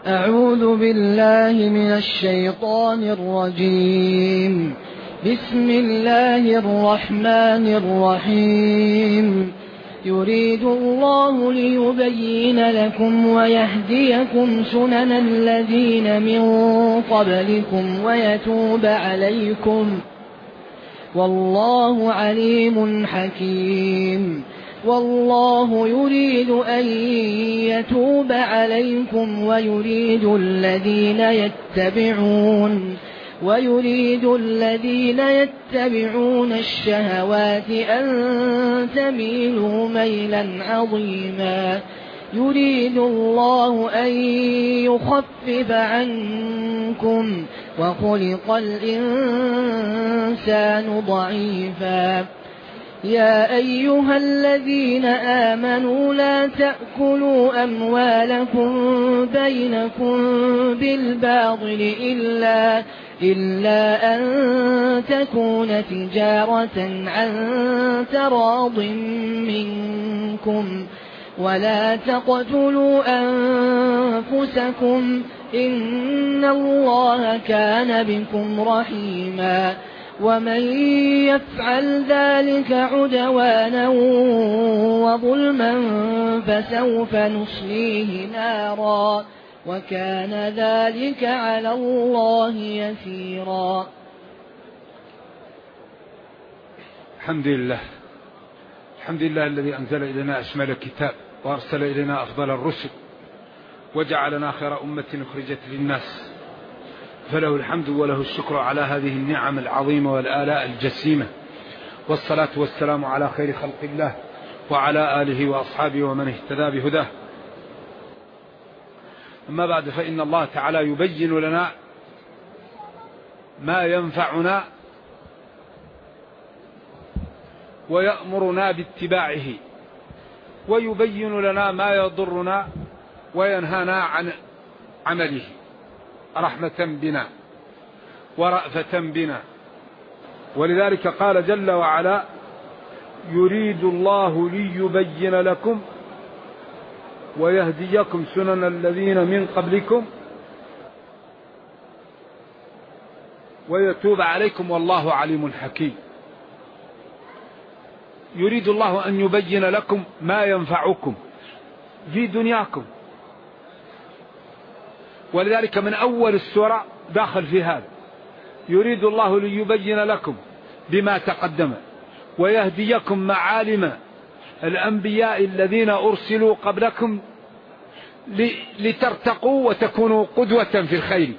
أعوذ بالله من الشيطان الرجيم. بسم الله الرحمن الرحيم. يريد الله ليبين لكم ويهديكم سنن الذين من قبلكم ويتوب عليكم، والله عليم حكيم. والله يريد أن يتوب عليكم ويريد الذين يتبعون الشهوات أن تميلوا ميلا عظيما. يريد الله أن يخفف عنكم وخلق الإنسان ضعيفا. يا أيها الذين آمنوا لا تأكلوا أموالكم بينكم بالباطل إلا أن تكون تجارة عن تراض منكم، ولا تقتلوا أنفسكم إن الله كان بكم رحيما. ومن يفعل ذلك عدوانا وظلما فسوف نصليه نارا، وكان ذلك على الله يسيرا. الحمد لله الذي أنزل إلينا أشمل الكتاب وأرسل إلينا أفضل الرسل وجعلنا خير أمة أخرجت للناس، فله الحمد وله الشكر على هذه النعم العظيمة والآلاء الجسيمة، والصلاة والسلام على خير خلق الله وعلى آله وأصحابه ومن اهتدى بهداه. أما بعد، فإن الله تعالى يبين لنا ما ينفعنا ويأمرنا باتباعه، ويبين لنا ما يضرنا وينهانا عن عمله رحمة بنا ورأفة بنا. ولذلك قال جل وعلا: يريد الله ليبين لكم ويهديكم سنن الذين من قبلكم ويتوب عليكم والله عليم حكيم. يريد الله أن يبين لكم ما ينفعكم في دنياكم، ولذلك من أول السورة داخل في هذا: يريد الله ليبين لكم بما تقدم ويهديكم معالم الأنبياء الذين أرسلوا قبلكم لترتقوا وتكونوا قدوة في الخير.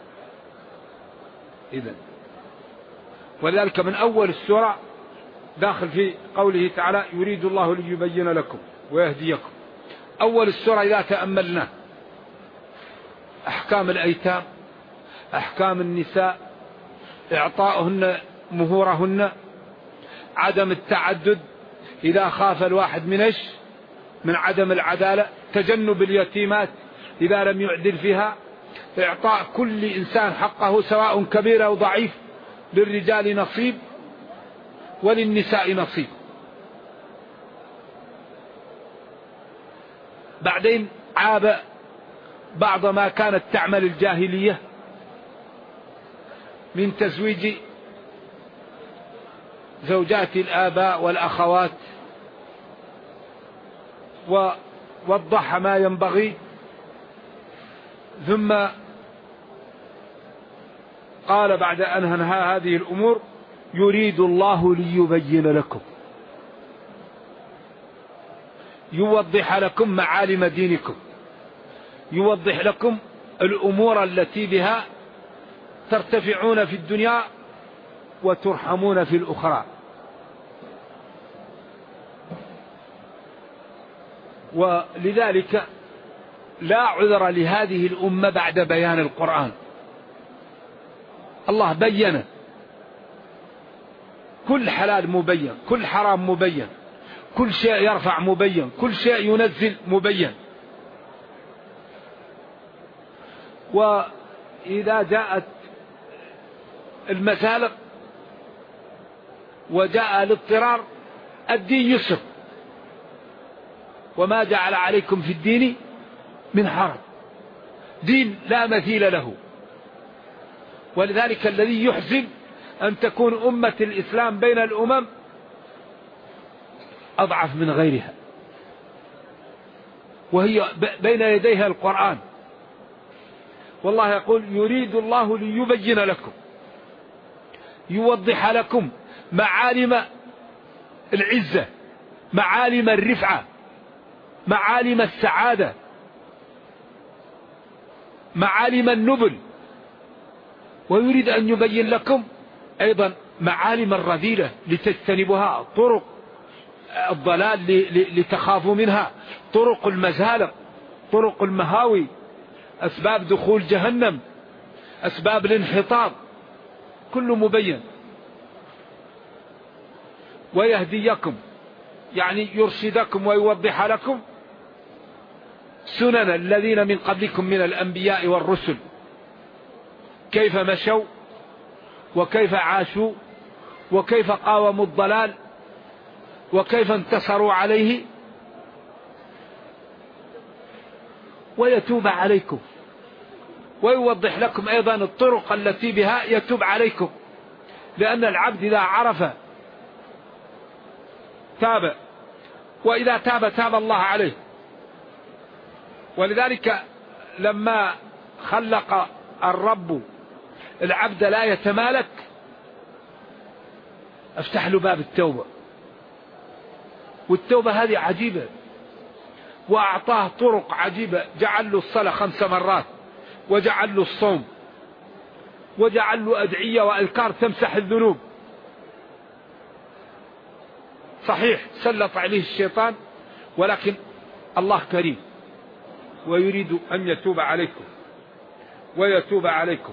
ولذلك من أول السورة داخل في قوله تعالى: يريد الله ليبين لكم ويهديكم. أول السورة إذا تأملنا أحكام الأيتام، أحكام النساء، إعطاؤهن مهورهن، عدم التعدد إذا خاف الواحد من عدم العدالة، تجنب اليتيمات إذا لم يعدل فيها، إعطاء كل إنسان حقه سواء كبير أو ضعيف، للرجال نصيب وللنساء نصيب. بعدين عاب بعض ما كانت تعمل الجاهلية من تزويج زوجات الآباء والأخوات، ووضح ما ينبغي، ثم قال بعد أن انهى هذه الأمور: يريد الله ليبين لكم، يوضح لكم معالم دينكم، يوضح لكم الأمور التي بها ترتفعون في الدنيا وترحمون في الأخرى. ولذلك لا عذر لهذه الأمة بعد بيان القرآن. الله بين كل حلال مبين، كل حرام مبين، كل شيء يرفع مبين، كل شيء ينزل مبين. وإذا جاءت المسالق وجاء الاضطرار، الدين يسر، وما جعل عليكم في الدين من حرج، دين لا مثيل له. ولذلك الذي يحزن أن تكون أمة الإسلام بين الأمم أضعف من غيرها، وهي بين يديها القرآن. والله يقول يريد الله ليبين لكم، يوضح لكم معالم العزة، معالم الرفعة، معالم السعادة، معالم النبل، ويريد أن يبين لكم أيضا معالم الرذيلة لتجتنبها، طرق الضلال لتخافوا منها، طرق المزالق، طرق المهاوي، أسباب دخول جهنم، أسباب الانحطاط، كله مبين. ويهديكم يعني يرشدكم ويوضح لكم سنن الذين من قبلكم من الأنبياء والرسل، كيف مشوا وكيف عاشوا وكيف قاوموا الضلال وكيف انتصروا عليه، ويتوب عليكم، ويوضح لكم أيضا الطرق التي بها يتوب عليكم، لأن العبد إذا عرف تاب، وإذا تاب الله عليه. ولذلك لما خلق الرب العبد لا يتمالك افتح له باب التوبة، والتوبة هذه عجيبة، وأعطاه طرق عجيبة، جعل له الصلاة 5 مرات، وجعل له الصوم، وجعل له أدعية وأذكار تمسح الذنوب. صحيح سلط عليه الشيطان، ولكن الله كريم ويريد أن يتوب عليكم ويتوب عليكم.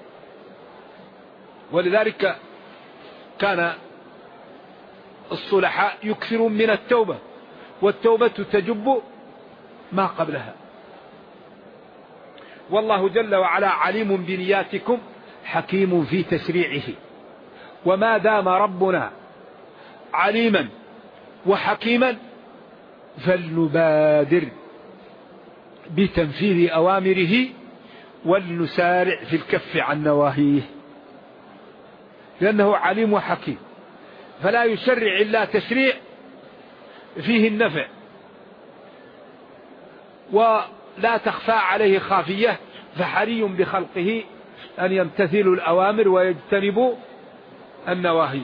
ولذلك كان الصلحاء يكثرون من التوبة، والتوبة تجب ما قبلها. والله جل وعلا عليم بنياتكم حكيم في تشريعه. وما دام ربنا عليما وحكيما فلنبادر بتنفيذ أوامره ولنسارع في الكف عن نواهيه، لأنه عليم وحكيم، فلا يشرع إلا تشريع فيه النفع ولا تخفى عليه خافية، فحري بخلقه أن يمتثلوا الأوامر ويجتنبوا النواهي.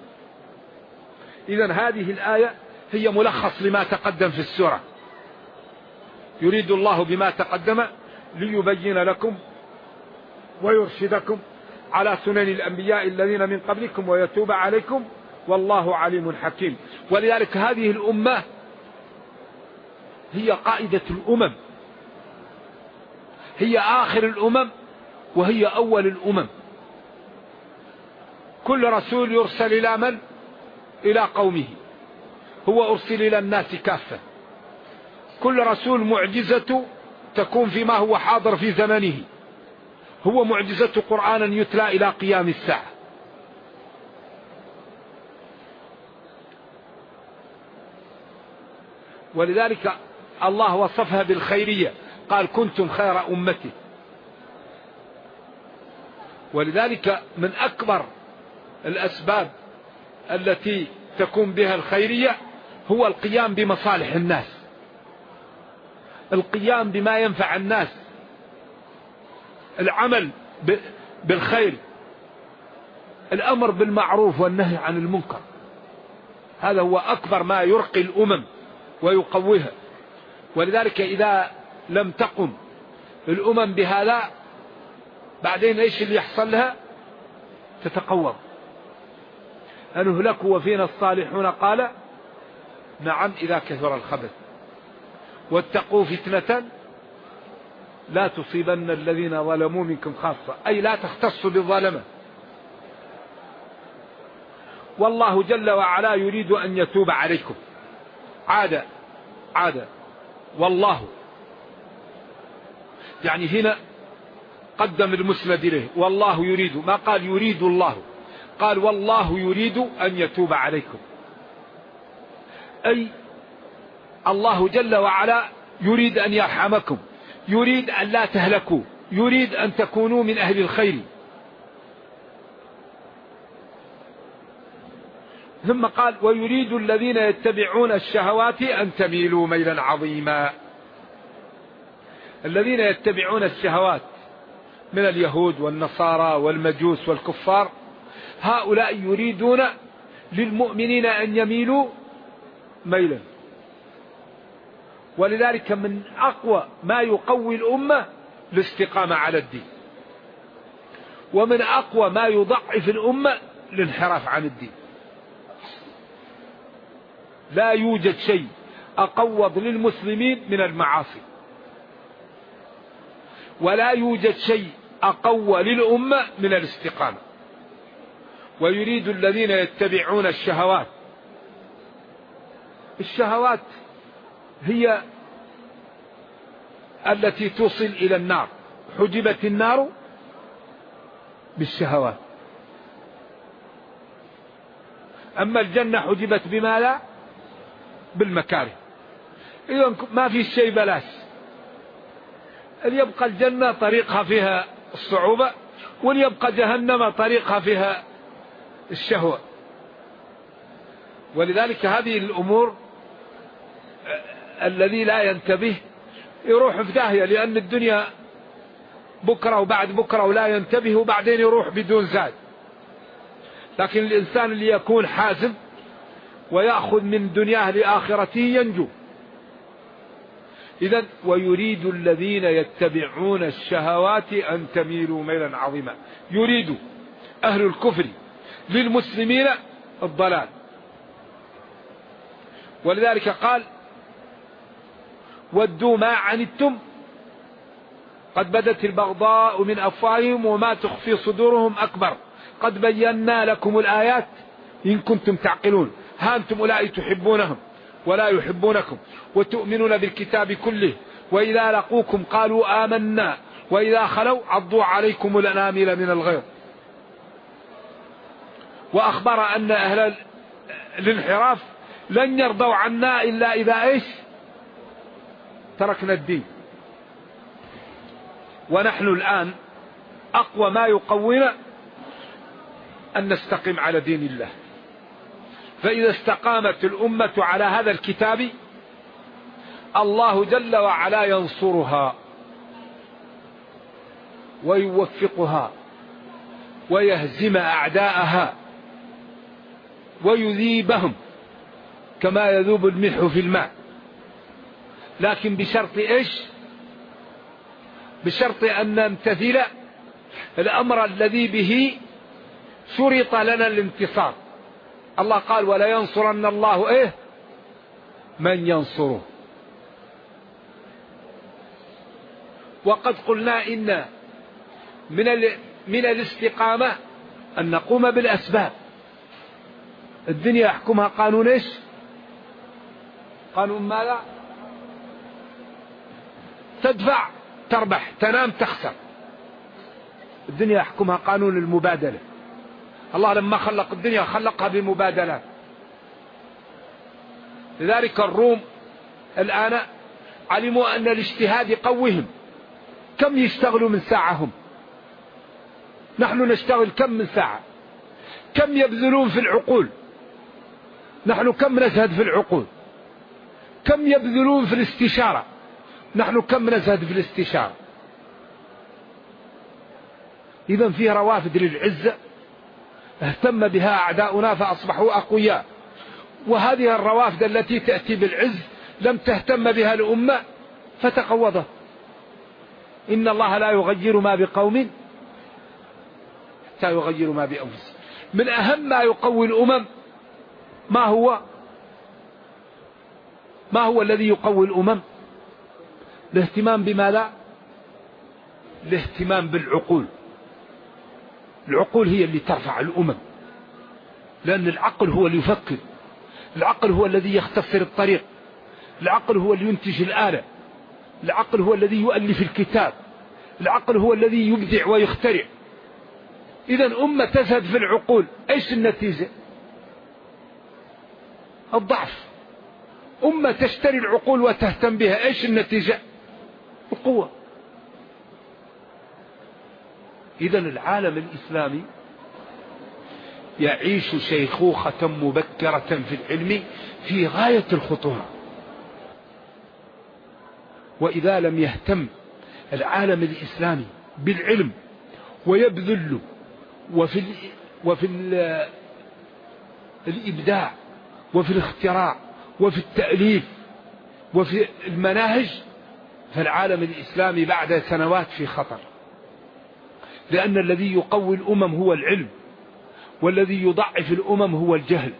إذن هذه الآية هي ملخص لما تقدم في السورة. يريد الله بما تقدم ليبين لكم ويرشدكم على سنن الأنبياء الذين من قبلكم ويتوب عليكم، والله عليم حكيم. ولذلك هذه الأمة هي قائدة الأمم، هي آخر الأمم وهي أول الأمم. كل رسول يرسل إلى من؟ إلى قومه، هو أرسل إلى الناس كافة. كل رسول معجزة تكون فيما هو حاضر في زمنه، هو معجزة قرآن يتلى إلى قيام الساعة. ولذلك الله وصفها بالخيرية، قال كنتم خير أمتي. ولذلك من أكبر الأسباب التي تكون بها الخيرية هو القيام بمصالح الناس، القيام بما ينفع الناس، العمل بالخير، الأمر بالمعروف والنهي عن المنكر. هذا هو أكبر ما يرقي الأمم ويقويها. ولذلك إذا لم تقم الأمم بهذا بعدين إيش اللي يحصل لها؟ تتقوض. أنهلك وفينا الصالحون؟ قال نعم إذا كثر الخبث، واتقوا فتنة لا تصيبن الذين ظلموا منكم خاصة، أي لا تختصوا بالظلمة. والله جل وعلا يريد أن يتوب عليكم. عاد والله، يعني هنا قدم المسند إليه، والله يريد، ما قال يريد الله، قال والله يريد أن يتوب عليكم، أي الله جل وعلا يريد أن يرحمكم، يريد أن لا تهلكوا، يريد أن تكونوا من أهل الخير. ثم قال ويريد الذين يتبعون الشهوات أن تميلوا ميلا عظيما. الذين يتبعون الشهوات من اليهود والنصارى والمجوس والكفار، هؤلاء يريدون للمؤمنين أن يميلوا ميلا. ولذلك من أقوى ما يقوي الأمة الاستقامة على الدين، ومن أقوى ما يضعف الأمة الانحراف عن الدين. لا يوجد شيء أقوض للمسلمين من المعاصي، ولا يوجد شيء أقوى للأمة من الاستقامة. ويريد الذين يتبعون الشهوات. الشهوات هي التي توصل إلى النار، حجبت النار بالشهوات. أما الجنة حجبت بما لا بالمكاره. إذن ما في شيء بلاش. اللي يبقى الجنة طريقها فيها الصعوبة، واللي يبقى جهنم طريقها فيها الشهوة. ولذلك هذه الأمور الذي لا ينتبه يروح في داهية، لأن الدنيا بكرة وبعد بكرة ولا ينتبه، وبعدين يروح بدون زاد. لكن الإنسان اللي يكون حازم ويأخذ من دنياه لآخرته ينجو. إذن ويريد الذين يتبعون الشهوات أن تميلوا ميلا عظيما. يريد أهل الكفر للمسلمين الضلال. ولذلك قال ودوا ما عنتم قد بدت البغضاء من أفواههم وما تخفي صدورهم أكبر قد بينا لكم الآيات إن كنتم تعقلون. ها أنتم أولئك تحبونهم ولا يحبونكم وتؤمنون بالكتاب كله وإذا لقوكم قالوا آمنا وإذا خلوا عضوا عليكم الأنامل من الغيظ. وأخبر أن أهل الانحراف لن يرضوا عنا إلا إذا إيش تركنا الدين. ونحن الآن أقوى ما يقوينا أن نستقيم على دين الله. فإذا استقامت الأمة على هذا الكتاب الله جل وعلا ينصرها ويوفقها ويهزم أعداءها ويذيبهم كما يذوب الملح في الماء. لكن بشرط إيش؟ بشرط أن نمتثل الأمر الذي به شرط لنا الانتصار. الله قال ولا ينصرن الله إيه من ينصره. وقد قلنا إن من الاستقامة أن نقوم بالأسباب. الدنيا يحكمها قانون إيش؟ قانون ماذا؟ تدفع تربح، تنام تخسر. الدنيا يحكمها قانون المبادلة. الله لما خلق الدنيا خلقها بمبادلات. لذلك الروم الآن علموا أن الاجتهاد يقويهم. كم يشتغلوا من ساعة هم؟ نحن نشتغل كم من ساعة؟ كم يبذلون في العقول؟ نحن كم نزهد في العقول؟ كم يبذلون في الاستشارة؟ نحن كم نزهد في الاستشارة؟ إذن في روافد للعزة اهتم بها أعداؤنا فأصبحوا أقوياء. وهذه الروافد التي تأتي بالعز لم تهتم بها الأمة فتقوضت. إن الله لا يغير ما بقوم حتى يغيروا ما بأنفسهم. من أهم ما يقوي الأمم ما هو الذي يقوي الأمم؟ الاهتمام بما لا؟ الاهتمام بالعقول. العقول هي اللي ترفع الأمم، لأن العقل هو اللي يفكر، العقل هو الذي يختصر الطريق، العقل هو اللي ينتج الآلة، العقل هو الذي يؤلف الكتاب، العقل هو الذي يبدع ويخترع. إذن أمة تزهد في العقول إيش النتيجة؟ الضعف. أمة تشتري العقول وتهتم بها إيش النتيجة؟ القوة. إذن العالم الإسلامي يعيش شيخوخة مبكرة في العلم في غاية الخطورة. وإذا لم يهتم العالم الإسلامي بالعلم ويبذل وفي الإبداع وفي الاختراع وفي التأليف وفي المناهج، فالعالم الإسلامي بعد سنوات في خطر، لأن الذي يقوي الأمم هو العلم، والذي يضعف الأمم هو الجهل.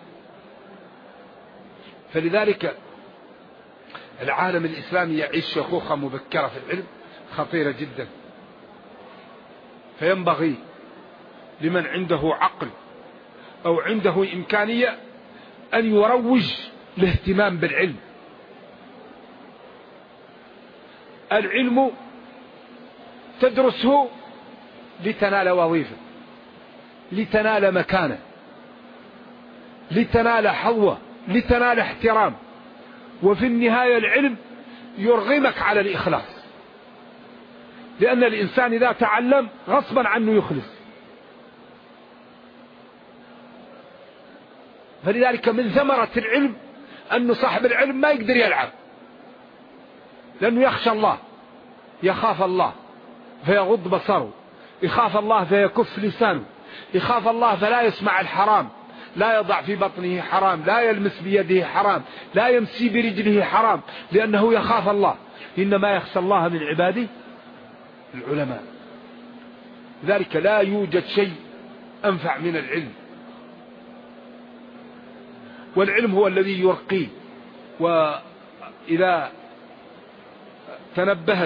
فلذلك العالم الإسلامي يعيش شيخوخة مبكرة في العلم خطيرة جدا. فينبغي لمن عنده عقل أو عنده إمكانية أن يروج الاهتمام بالعلم. العلم تدرسه لتنال وظيفة، لتنال مكانة، لتنال حظوة، لتنال احترام، وفي النهاية العلم يرغمك على الإخلاص، لأن الإنسان إذا تعلم غصبا عنه يخلص. فلذلك من ثمرة العلم أن صاحب العلم ما يقدر يلعب، لأنه يخشى الله، يخاف الله فيغض بصره، يخاف الله فيكف لسانه، يخاف الله فلا يسمع الحرام، لا يضع في بطنه حرام، لا يلمس بيده حرام، لا يمسي برجله حرام، لأنه يخاف الله. إنما يخشى الله من عباده العلماء. لذلك لا يوجد شيء أنفع من العلم، والعلم هو الذي يرقي. وإذا تنبهت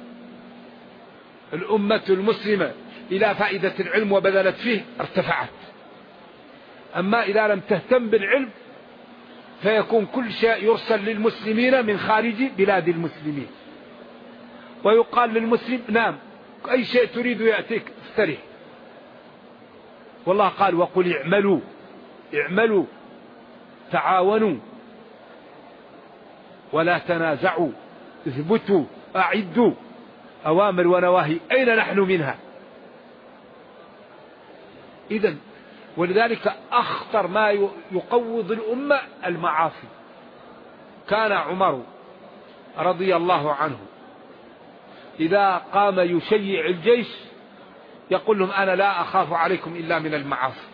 الأمة المسلمة إلى فائدة العلم وبذلت فيه ارتفعت. أما إذا لم تهتم بالعلم فيكون كل شيء يرسل للمسلمين من خارج بلاد المسلمين، ويقال للمسلم نام، أي شيء تريد يأتيك استريح. والله قال وقل اعملوا اعملوا تعاونوا ولا تنازعوا اثبتوا أعدوا. أوامر ونواهي أين نحن منها؟ إذن ولذلك أخطر ما يقوض الأمة المعاصي. كان عمر رضي الله عنه إذا قام يشيع الجيش يقول لهم أنا لا أخاف عليكم إلا من المعاصي.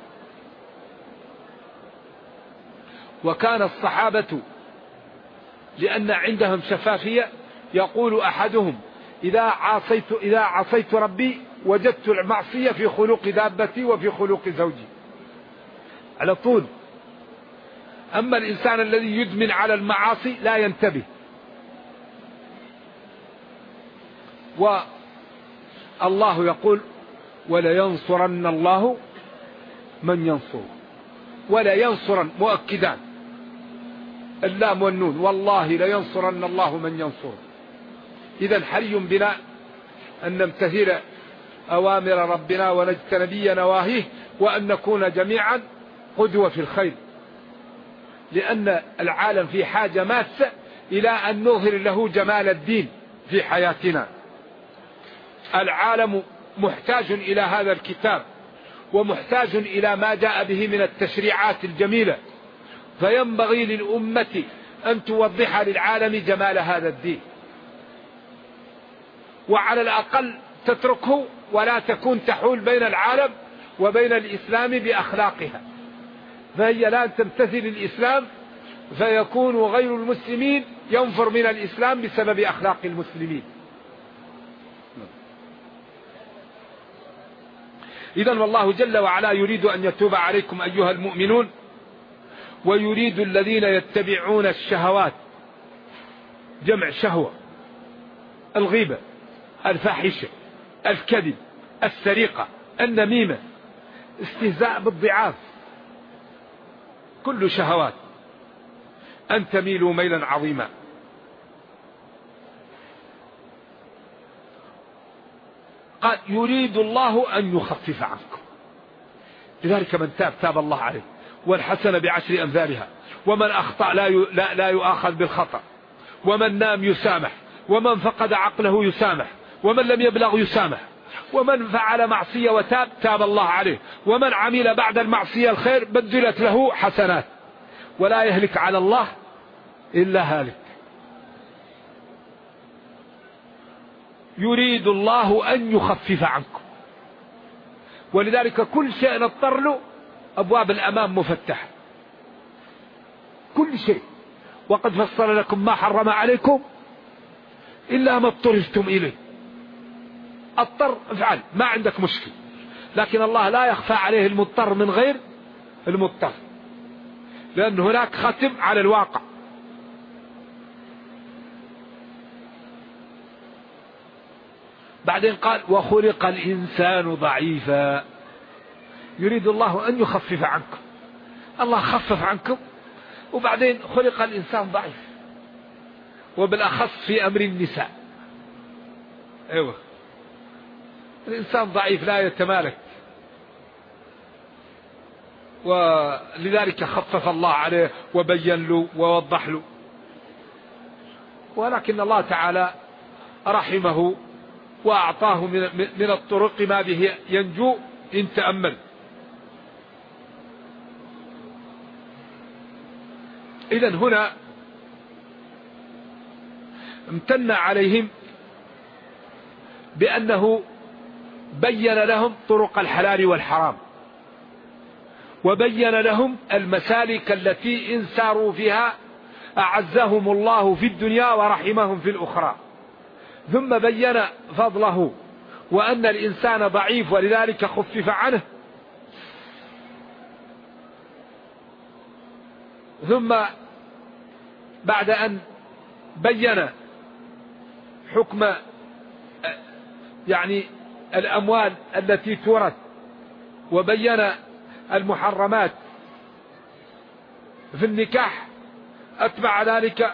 وكان الصحابة لأن عندهم شفافية يقول أحدهم إذا عصيت ربي وجدت المعصية في خلق دابتي وفي خلق زوجي، على طول. أما الإنسان الذي يدمن على المعاصي لا ينتبه. والله يقول ولا ينصرن الله من ينصر، ولا ينصرن مؤكدان اللام والنون، والله لا ينصرن الله من ينصر. إذا حري بنا أن نمتثل أوامر ربنا ونجتنبي نواهيه، وأن نكون جميعا قدوة في الخير، لأن العالم في حاجة ماسة إلى أن نظهر له جمال الدين في حياتنا. العالم محتاج إلى هذا الكتاب، ومحتاج إلى ما جاء به من التشريعات الجميلة، فينبغي للأمة أن توضح للعالم جمال هذا الدين، وعلى الأقل تتركه ولا تكون تحول بين العالم وبين الإسلام بأخلاقها. فهي لا تمتثل الإسلام فيكون غير المسلمين ينفر من الإسلام بسبب أخلاق المسلمين. إذن والله جل وعلا يريد أن يتوب عليكم أيها المؤمنون، ويريد الذين يتبعون الشهوات، جمع شهوة، الغيبة، الفاحشة، الكذب، السرقة، النميمة، استهزاء بالضعاف، كل شهوات، أن تميلوا ميلا عظيما. قال يريد الله أن يخفف عنكم. لذلك من تاب تاب الله عليه، والحسنة بعشر أمثالها، ومن أخطأ لا يؤاخذ بالخطأ، ومن نام يسامح، ومن فقد عقله يسامح، ومن لم يبلغ يسامح، ومن فعل معصية وتاب تاب الله عليه، ومن عمل بعد المعصية الخير بدلت له حسنات، ولا يهلك على الله إلا هالك. يريد الله أن يخفف عنكم، ولذلك كل شيء نضطر له أبواب الأمام مفتحة، كل شيء. وقد فصل لكم ما حرم عليكم إلا ما اضطررتم إليه. اضطر افعل، ما عندك مشكلة، لكن الله لا يخفى عليه المضطر من غير المضطر، لأن هناك ختم على الواقع. بعدين قال وخلق الإنسان ضعيفا. يريد الله أن يخفف عنكم، الله خفف عنكم، وبعدين خلق الإنسان ضعيف، وبالأخص في أمر النساء. أيوة، الإنسان ضعيف لا يتمالك، ولذلك خفف الله عليه وبين له ووضح له. ولكن الله تعالى رحمه وأعطاه من الطرق ما به ينجو إن تأمل. إذن هنا امتن عليهم بأنه بين لهم طرق الحلال والحرام، وبين لهم المسالك التي إن ساروا فيها أعزهم الله في الدنيا ورحمهم في الأخرى. ثم بين فضله وأن الإنسان ضعيف ولذلك خفف عنه. ثم بعد أن بين حكم يعني الأموال التي تورث، وبين المحرمات في النكاح، أتبع ذلك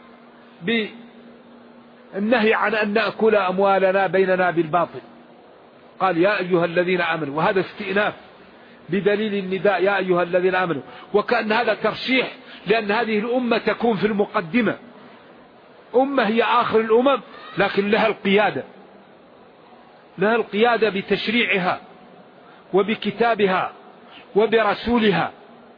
بالنهي عن أن نأكل أموالنا بيننا بالباطل. قال يا أيها الذين آمنوا، وهذا استئناف بدليل النداء يا أيها الذين آمنوا، وكأن هذا ترشيح، لأن هذه الأمة تكون في المقدمة. أمة هي آخر الأمم، لكن لها القيادة، لها القيادة بتشريعها وبكتابها وبرسولها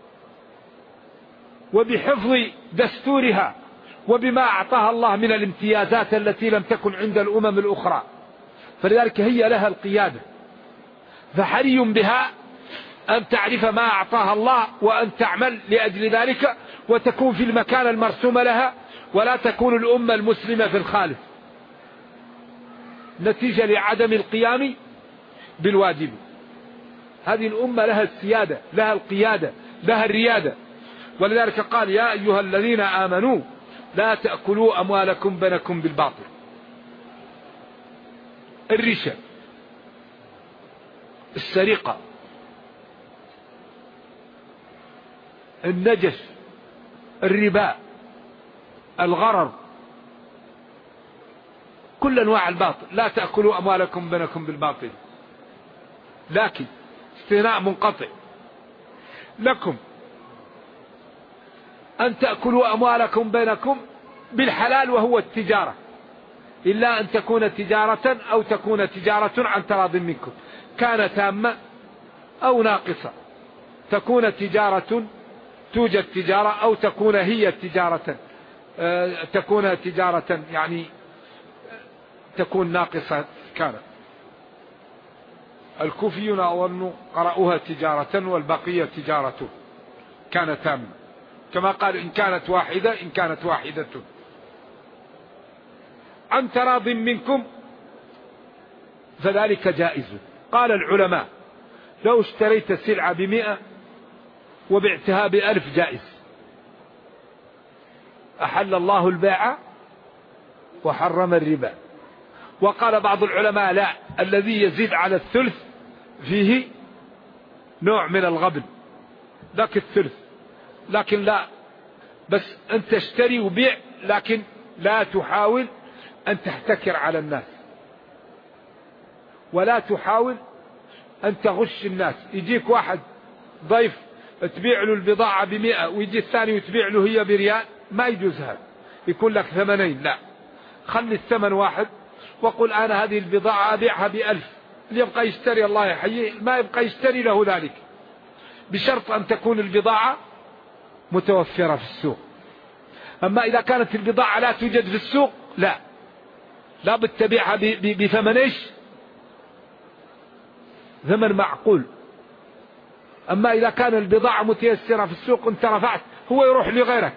وبحفظ دستورها وبما أعطاها الله من الامتيازات التي لم تكن عند الأمم الأخرى. فلذلك هي لها القيادة، فحري بها أن تعرف ما أعطاها الله وأن تعمل لأجل ذلك وتكون في المكان المرسوم لها، ولا تكون الأمة المسلمة في الخالف نتيجة لعدم القيام بالواجب. هذه الأمة لها السيادة، لها القيادة، لها الريادة. ولذلك قال يا أيها الذين آمنوا لا تأكلوا أموالكم بينكم بالباطل. الرشا، السرقة، النجش، الربا، الغرر، كل أنواع الباطل. لا تأكلوا أموالكم بينكم بالباطل، لكن استثناء منقطع، لكم أن تأكلوا أموالكم بينكم بالحلال وهو التجارة، إلا أن تكون تجارة أو تكون تجارة عن تراض منكم، كان تامة أو ناقصة. تكون تجارة، توجد تجارة، أو تكون هي تجارة، تكون تجارة يعني تكون ناقصة. كانت الكوفيون أظن قرأوها تجارة والبقية تجارة، كان تامة، كما قال إن كانت واحدة، إن كانت واحدة عن تراض منكم فذلك جائز. قال العلماء لو اشتريت السلعة ب100 وبعتها ب1000 جائز. أحل الله البيع وحرم الربا. وقال بعض العلماء لا، الذي يزيد على الثلث فيه نوع من الغبن، ذاك الثلث، لكن لا، بس أنت تشتري وبيع، لكن لا تحاول أن تحتكر على الناس، ولا تحاول أن تغش الناس. يجيك واحد ضيف تبيع له البضاعة ب100 ويجي الثاني وتبيع له هي بريال، ما يجوز هذا، يكون لك 80. لا، خلي الثمن واحد، وقل أنا هذه البضاعة أبيعها ب1000، اللي يبقى يشتري الله يحييه، ما يبقى يشتري له ذلك، بشرط أن تكون البضاعة متوفرة في السوق. أما إذا كانت البضاعة لا توجد في السوق لا بتبيعها بثمن إيش؟ ثمن معقول. أما إذا كان البضاعة متيسرة في السوق أنت رفعت، هو يروح لغيرك.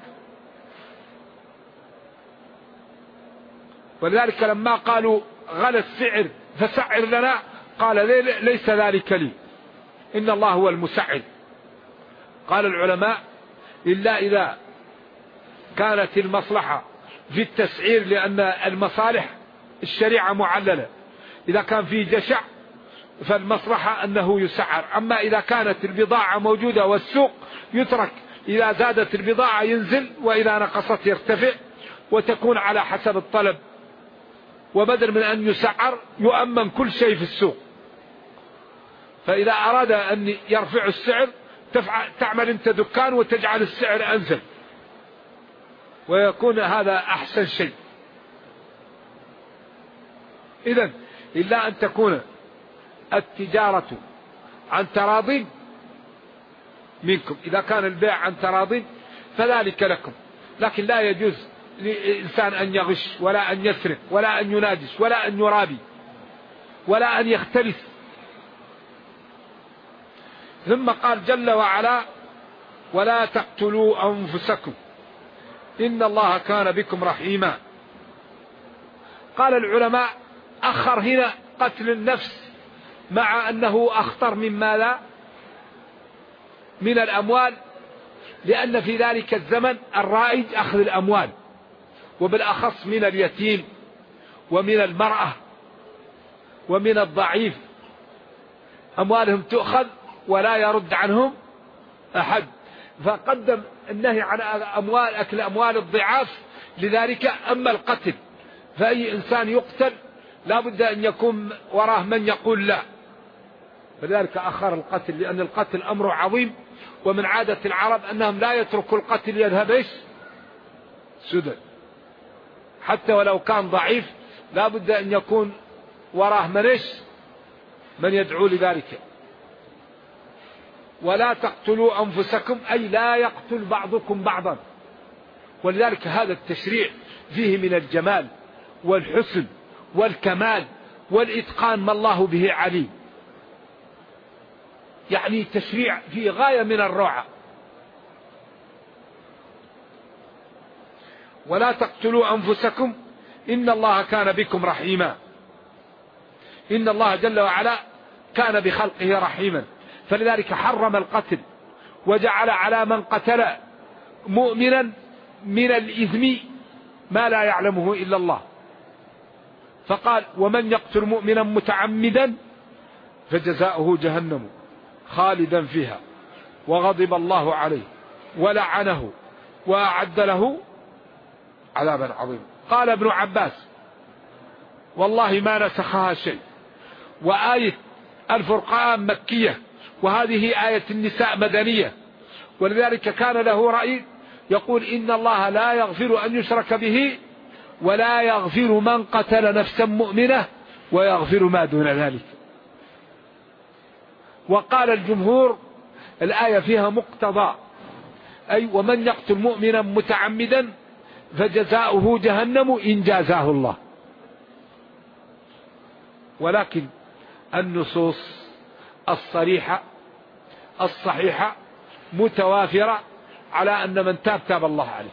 ولذلك لما قالوا غلى السعر فسعر لنا، قال ليس ذلك لي، إن الله هو المسعر. قال العلماء إلا إذا كانت المصلحة في التسعير، لأن المصالح الشريعة معللة، إذا كان فيه جشع فالمصلحة أنه يسعر. أما إذا كانت البضاعة موجودة والسوق يترك، إذا زادت البضاعة ينزل، وإذا نقصت يرتفع، وتكون على حسب الطلب، وبدل من أن يسعر يؤمن كل شيء في السوق. فإذا أراد أن يرفع السعر تعمل أنت دكان وتجعل السعر أنزل، ويكون هذا أحسن شيء. إذن إلا أن تكون التجارة عن تراض منكم، إذا كان البيع عن تراض فذلك لكم، لكن لا يجوز لإنسان أن يغش ولا أن يسرق ولا أن يناجش ولا أن يرابي ولا أن يختلس. ثم قال جل وعلا ولا تقتلوا أنفسكم إن الله كان بكم رحيما. قال العلماء أخر هنا قتل النفس، مع أنه أخطر من ماذا؟ من الأموال، لأن في ذلك الزمن الرائج أخذ الأموال، وبالأخص من اليتيم ومن المرأة ومن الضعيف، أموالهم تؤخذ ولا يرد عنهم أحد. فقدم النهي عن أكل أموال الضعاف لذلك. أما القتل فأي إنسان يقتل لا بد أن يكون وراه من يقول لا، فلذلك أخر القتل، لأن القتل أمر عظيم، ومن عادة العرب أنهم لا يتركوا القتل يذهب إيش؟ سدى، حتى ولو كان ضعيف لا بد أن يكون وراه من إيش؟ من يدعو لذلك. ولا تقتلوا أنفسكم أي لا يقتل بعضكم بعضا. ولذلك هذا التشريع فيه من الجمال والحسن والكمال والإتقان ما الله به عليم، يعني تشريع فيه غاية من الروعة. ولا تقتلوا أنفسكم إن الله كان بكم رحيما. إن الله جل وعلا كان بخلقه رحيما، فلذلك حرم القتل، وجعل على من قتل مؤمنا من الإثم ما لا يعلمه إلا الله، فقال ومن يقتل مؤمنا متعمدا فجزاؤه جهنم خالدا فيها وغضب الله عليه ولعنه وأعد له عذابا عظيما. قال ابن عباس والله ما نسخها شيء، وآية الفرقان مكية، وهذه آية النساء مدنية، ولذلك كان له رأي يقول إن الله لا يغفر أن يشرك به ولا يغفر من قتل نفسا مؤمنة ويغفر ما دون ذلك. وقال الجمهور الآية فيها مقتضى، أي ومن يقتل مؤمنا متعمدا فجزاؤه جهنم إن جازاه الله. ولكن النصوص الصريحة الصحيحة متوافرة على أن من تاب الله عليه،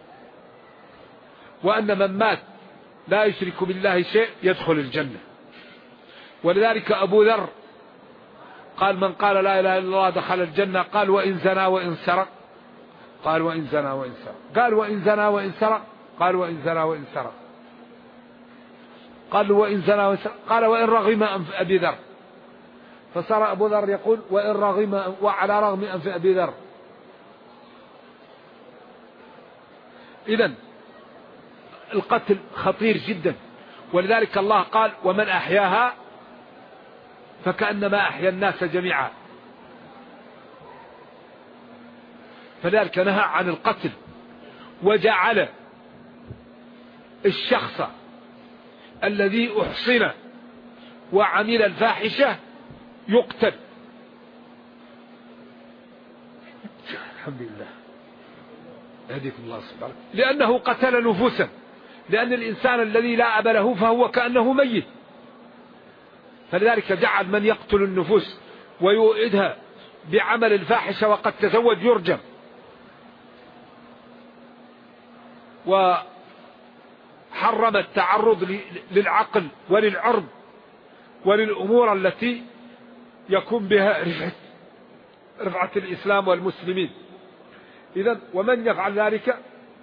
وأن من مات لا يشرك بالله شيء يدخل الجنة. ولذلك أبو ذر قال من قال لا إله إلا الله دخل الجنة. قال وإن زنا وإن سرق؟ قال وإن زنا وإن سرق. قال وإن زنا وإن سرق؟ قال وإن زنا وإن سرق. قال وإن زنا وإن سرق. قال وإن رغم أنف أبي ذر، فصار أبو ذر يقول وإن رغم وعلى رغم أنف أبي ذر. إذن القتل خطير جدا، ولذلك الله قال ومن أحياها فكأنما أحيا الناس جميعا. فذلك نهى عن القتل، وجعل الشخص الذي أحصن وعمل الفاحشة يقتل. الحمد لله يهديكم الله سبحانه، لأنه قتل نفوسا، لأن الإنسان الذي لا أب له فهو كأنه ميت، فلذلك جعل من يقتل النفوس ويؤيدها بعمل الفاحشة وقد تزوج يرجم. وحرم التعرض للعقل وللعرض وللأمور التي يكون بها رفعة الإسلام والمسلمين. إذن ومن يفعل ذلك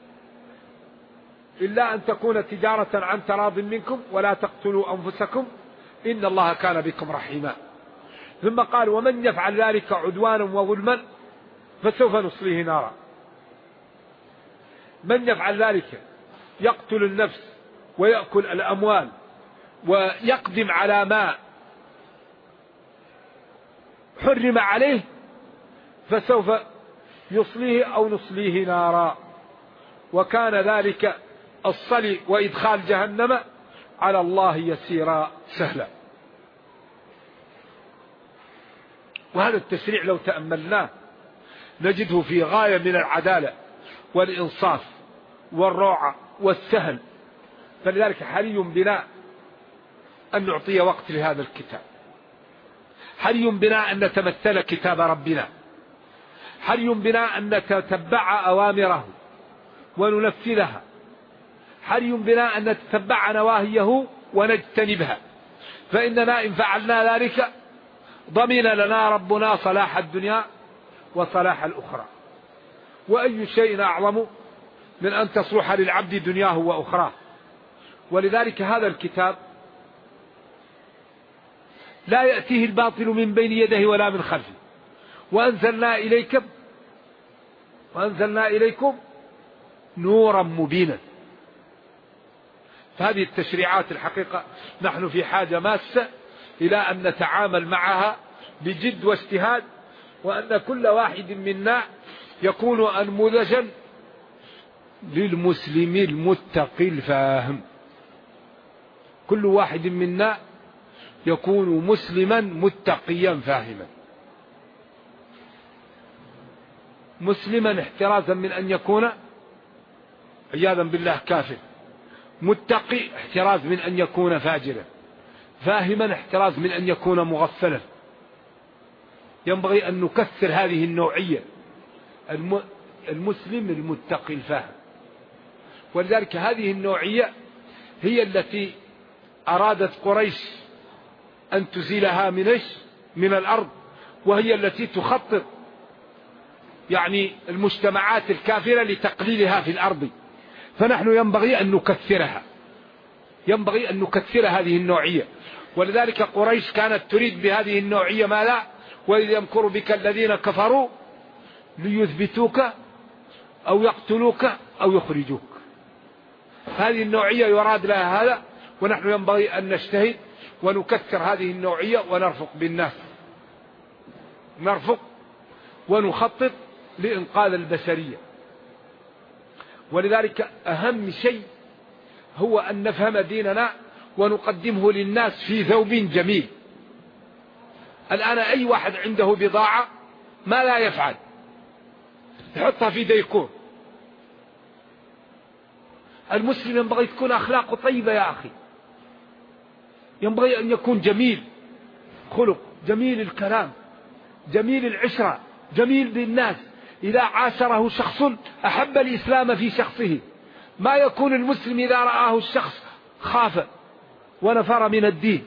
إلا أن تكون تجارة عن تراض منكم ولا تقتلوا أنفسكم إن الله كان بكم رحيما. ثم قال ومن يفعل ذلك عدوانا وظلما فسوف نصليه نارا. من يفعل ذلك يقتل النفس ويأكل الأموال ويقدم على ما حرم عليه فسوف يصليه أو نصليه نارا، وكان ذلك الصلي وإدخال جهنم على الله يسيرا سهلا. وهذا التشريع لو تأملناه نجده في غاية من العدالة والإنصاف والروعة والسهل، فلذلك حري بنا أن نعطي وقت لهذا الكتاب، حري بنا أن نتمثل كتاب ربنا، حري بنا أن نتتبع أوامره وننفذها، حري بنا أن نتتبع نواهيه ونجتنبها، فإننا إن فعلنا ذلك ضمن لنا ربنا صلاح الدنيا وصلاح الأخرى. وأي شيء أعظم من أن تصلح للعبد دنياه وأخراه. ولذلك هذا الكتاب لا يأتيه الباطل من بين يده ولا من خلفه. وأنزلنا إليكم نورا مبينا. فهذه التشريعات الحقيقة نحن في حاجة ماسة إلى أن نتعامل معها بجد واجتهاد، وأن كل واحد منا يكون أنموذجا للمسلم المتقي الفاهم. كل واحد منا يكون مسلما متقيا فاهما، مسلما احترازا من أن يكون عياذا بالله كافر، متقي احتراز من أن يكون فاجرا، فاهما احتراز من أن يكون مغفلا. ينبغي أن نكثر هذه النوعية، المسلم المتقي الفاهم. ولذلك هذه النوعية هي التي أرادت قريش أن تزيلها من الأرض، وهي التي تخطط يعني المجتمعات الكافرة لتقليلها في الأرض. فنحن ينبغي أن نكثرها، ينبغي أن نكثر هذه النوعية. ولذلك قريش كانت تريد بهذه النوعية ما لا، وإذ يمكر بك الذين كفروا ليثبتوك أو يقتلوك أو يخرجوك. هذه النوعية يراد لها هذا، ونحن ينبغي أن نجتهد ونكثر هذه النوعية ونرفق بالناس، نرفق ونخطط لإنقاذ البشرية. ولذلك أهم شيء هو أن نفهم ديننا ونقدمه للناس في ثوب جميل. الآن أي واحد عنده بضاعة ما لا يفعل يحطها في ديكور. المسلم ينبغي تكون أخلاقه طيبة يا أخي، ينبغي أن يكون جميل خلق، جميل الكلام، جميل العشرة، جميل بالناس. إذا عاشره شخص أحب الإسلام في شخصه. ما يكون المسلم إذا رآه الشخص خاف ونفر من الدين.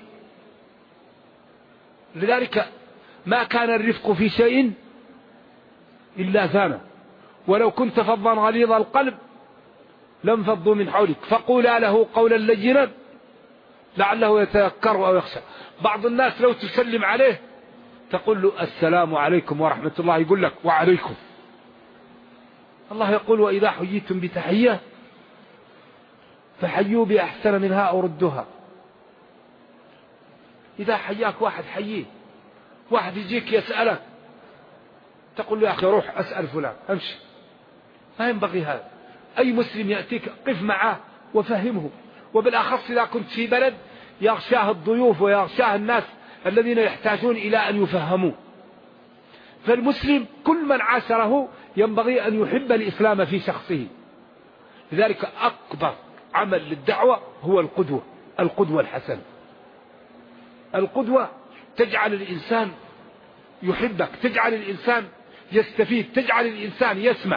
لذلك ما كان الرفق في شيء إلا زانه، ولو كنت فظا غليظ القلب لانفضوا من حولك فقولا له قولا لينا لعله يتذكر أو يخشى. بعض الناس لو تسلم عليه تقول له السلام عليكم ورحمة الله، يقول لك وعليكم. الله يقول وإذا حييتم بتحية فحيوا بأحسن منها أو ردوها. إذا حياك واحد حييه، واحد يجيك يسألك تقول له يا أخي روح أسأل فلان أمشي. ما ينبغي هذا. أي مسلم يأتيك قف معه وفهمه وبالأخص إذا كنت في بلد يغشاه الضيوف ويغشاه الناس الذين يحتاجون إلى أن يفهموا. فالمسلم كل من عاشره ينبغي أن يحب الإسلام في شخصه. لذلك أكبر عمل للدعوة هو القدوة الحسنة. القدوة تجعل الإنسان يحبك، تجعل الإنسان يستفيد، تجعل الإنسان يسمع.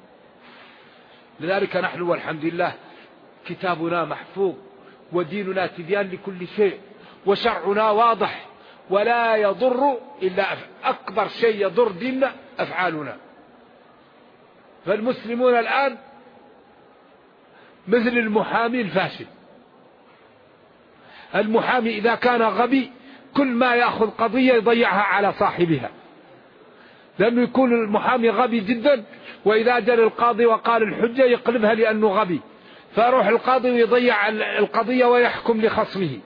لذلك نحن والحمد لله كتابنا محفوظ، وديننا تبيان لكل شيء، وشرعنا واضح، ولا يضر إلا أكبر شيء يضر ديننا أفعالنا. فالمسلمون الآن مثل المحامي الفاشل. المحامي إذا كان غبي كل ما يأخذ قضية يضيعها على صاحبها، لأنه يكون المحامي غبي جدا، وإذا جاء القاضي وقال الحجة يقلبها لأنه غبي، فيروح القاضي ويضيع القضية ويحكم لخصمه.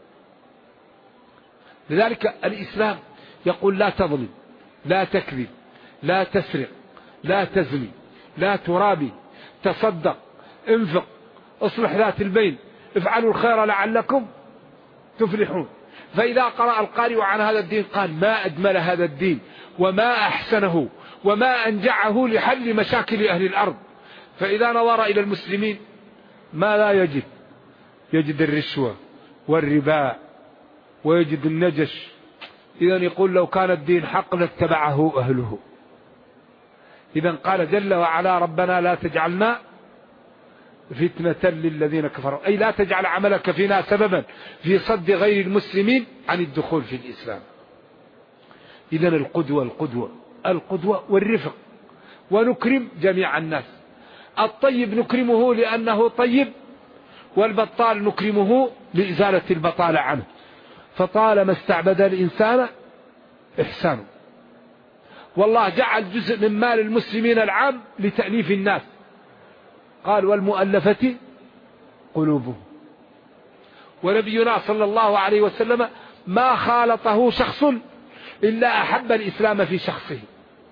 لذلك الإسلام يقول لا تظلم، لا تكذب، لا تسرق، لا تزني، لا ترابي، تصدق، انفق، اصلح ذات البين، افعلوا الخير لعلكم تفلحون. فإذا قرأ القارئ عن هذا الدين قال ما أجمل هذا الدين وما أحسنه وما أنجعه لحل مشاكل أهل الأرض. فإذا نظر إلى المسلمين ما لا يجد الرشوة والربا ويجد النجش. إذا يقول لو كان الدين حق لاتبعه أهله. إذا قال جل وعلا ربنا لا تجعلنا فتنة للذين كفروا، أي لا تجعل عملك فينا سببا في صد غير المسلمين عن الدخول في الإسلام. إذا القدوة والرفق، ونكرم جميع الناس. الطيب نكرمه لأنه طيب، والبطال نكرمه لإزالة البطالة عنه. فطالما استعبد الإنسان إحسانه. والله جعل جزء من مال المسلمين العام لتأليف الناس، قال والمؤلفة قلوبهم. ونبينا صلى الله عليه وسلم ما خالطه شخص إلا أحب الإسلام في شخصه.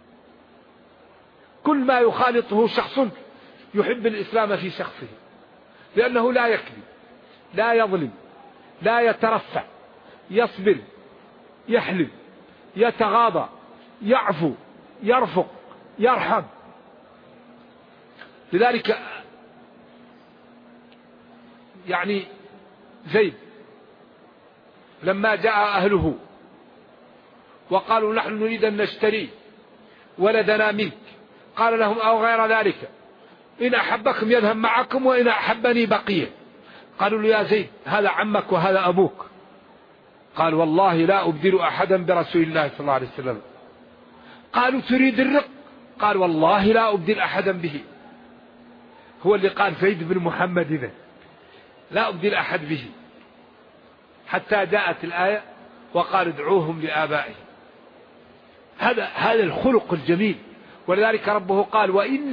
كل ما يخالطه شخص يحب الإسلام في شخصه، لأنه لا يكذب، لا يظلم، لا يترفع، يصبر، يحلم، يتغاضى، يعفو، يرفق، يرحم. لذلك يعني زيد لما جاء أهله وقالوا نحن نريد أن نشتري ولدنا منك، قال لهم أو غير ذلك إن أحبكم يذهب معكم وإن أحبني بقية. قالوا له يا زيد هذا عمك وهذا أبوك. قال والله لا أبدل أحدا برسول الله صلى الله عليه وسلم. قالوا تريد الرق؟ قال والله لا أبدل أحدا به. هو اللي قال زيد بن محمد إذا لا أبدل أحد به، حتى جاءت الآية وقال ادعوهم لآبائهم. هذا الخلق الجميل. ولذلك ربه قال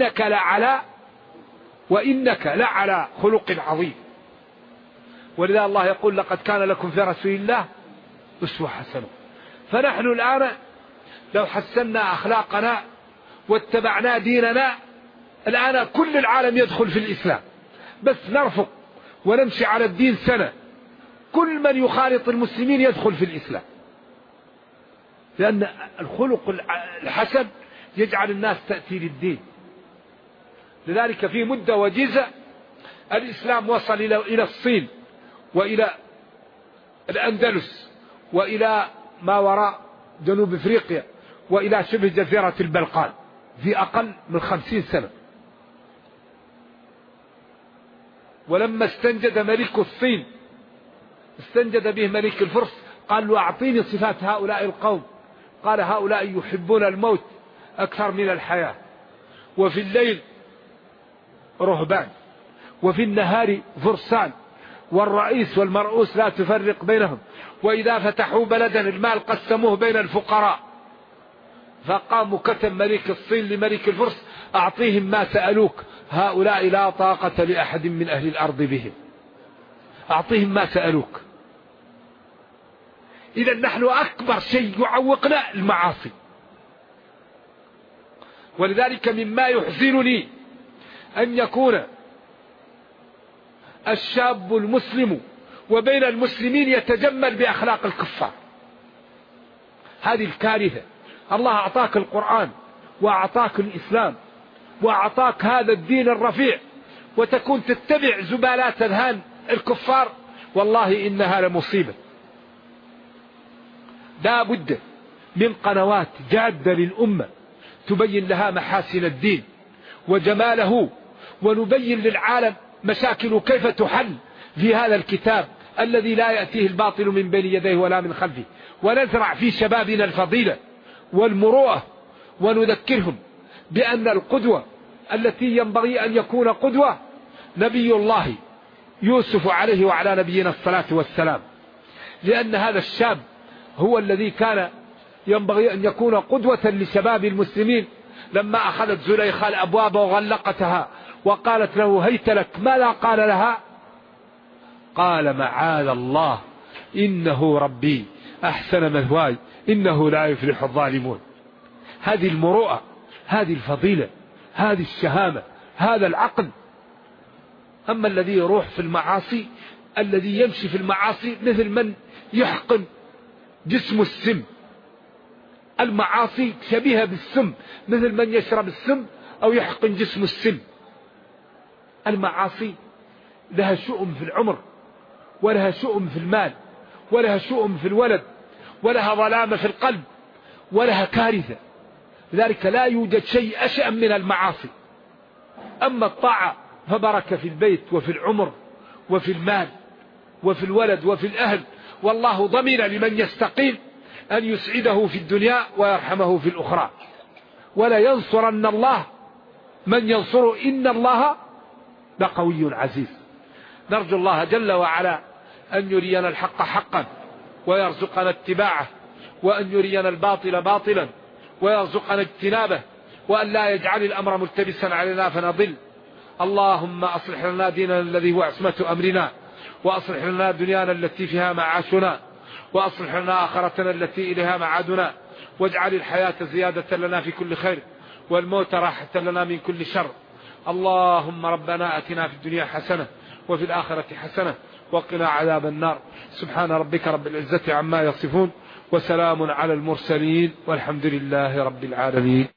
وإنك لعلى خلق عظيم. ولذا الله يقول لقد كان لكم في رسول الله أسوة حسنة. فنحن الآن لو حسنا أخلاقنا واتبعنا ديننا الآن كل العالم يدخل في الإسلام، بس نرفق ونمشي على الدين سنة كل من يخالط المسلمين يدخل في الإسلام. لأن الخلق الحسن يجعل الناس تأتي للدين. لذلك في مدة وجيزة الإسلام وصل إلى الصين وإلى الأندلس وإلى ما وراء جنوب أفريقيا وإلى شبه جزيرة البلقان في أقل من 50 سنة. ولما استنجد ملك الصين استنجد به ملك الفرس، قال له أعطيني صفات هؤلاء القوم. قال هؤلاء يحبون الموت أكثر من الحياة، وفي الليل رهبان، وفي النهار فرسان، والرئيس والمرؤوس لا تفرق بينهم، وإذا فتحوا بلدا المال قسموه بين الفقراء. فقام كتب ملك الصين لملك الفرس أعطيهم ما سألوك، هؤلاء لا طاقة لأحد من أهل الأرض بهم، أعطيهم ما سألوك. إذا نحن أكبر شيء يعوقنا المعاصي. ولذلك مما يحزنني أن يكون الشاب المسلم وبين المسلمين يتجمل بأخلاق الكفار. هذه الكارثة. الله أعطاك القرآن وأعطاك الإسلام وأعطاك هذا الدين الرفيع، وتكون تتبع زبالات أذهان الكفار، والله إنها لمصيبة. لا بد من قنوات جادة للأمة تبين لها محاسن الدين وجماله، ونبين للعالم مشاكل كيف تحل في هذا الكتاب الذي لا يأتيه الباطل من بين يديه ولا من خلفه، ونزرع في شبابنا الفضيلة والمروءة، ونذكرهم بأن القدوة التي ينبغي أن يكون قدوة نبي الله يوسف عليه وعلى نبينا الصلاة والسلام، لأن هذا الشاب هو الذي كان ينبغي أن يكون قدوة لشباب المسلمين. لما أخذت زليخة الأبواب وغلقتها وقالت له هيت لك، ماذا قال لها؟ قال معاذ الله إنه ربي أحسن مثواي إنه لا يفلح الظالمون. هذه المروءة، هذه الفضيلة، هذه الشهامة، هذا العقل. أما الذي يروح في المعاصي، الذي يمشي في المعاصي مثل من يحقن جسم السم. المعاصي شبيهة بالسم، مثل من يشرب السم أو يحقن جسم السم. المعاصي لها شؤم في العمر، ولها شؤم في المال، ولها شؤم في الولد، ولها ظلامة في القلب، ولها كارثة. لذلك لا يوجد شيء أشأم من المعاصي. أما الطاعة فبركة في البيت وفي العمر وفي المال وفي الولد وفي الأهل، والله ضمن لمن يستقيم أن يسعده في الدنيا ويرحمه في الأخرى. ولا ينصرن الله من ينصره إن الله لقوي عزيز. نرجو الله جل وعلا أن يرينا الحق حقا ويرزقنا اتباعه، وأن يرينا الباطل باطلا ويرزقنا اجتنابه، وأن لا يجعل الأمر ملتبسا علينا فنضل. اللهم أصلح لنا ديننا الذي هو عصمة أمرنا، وأصلح لنا دنيانا التي فيها معاشنا، وأصلح لنا آخرتنا التي إليها معادنا، واجعل الحياة زيادة لنا في كل خير، والموت راحة لنا من كل شر. اللهم ربنا أتنا في الدنيا حسنة وفي الآخرة حسنة وقنا عذاب النار. سبحان ربك رب العزة عما يصفون، وسلام على المرسلين، والحمد لله رب العالمين.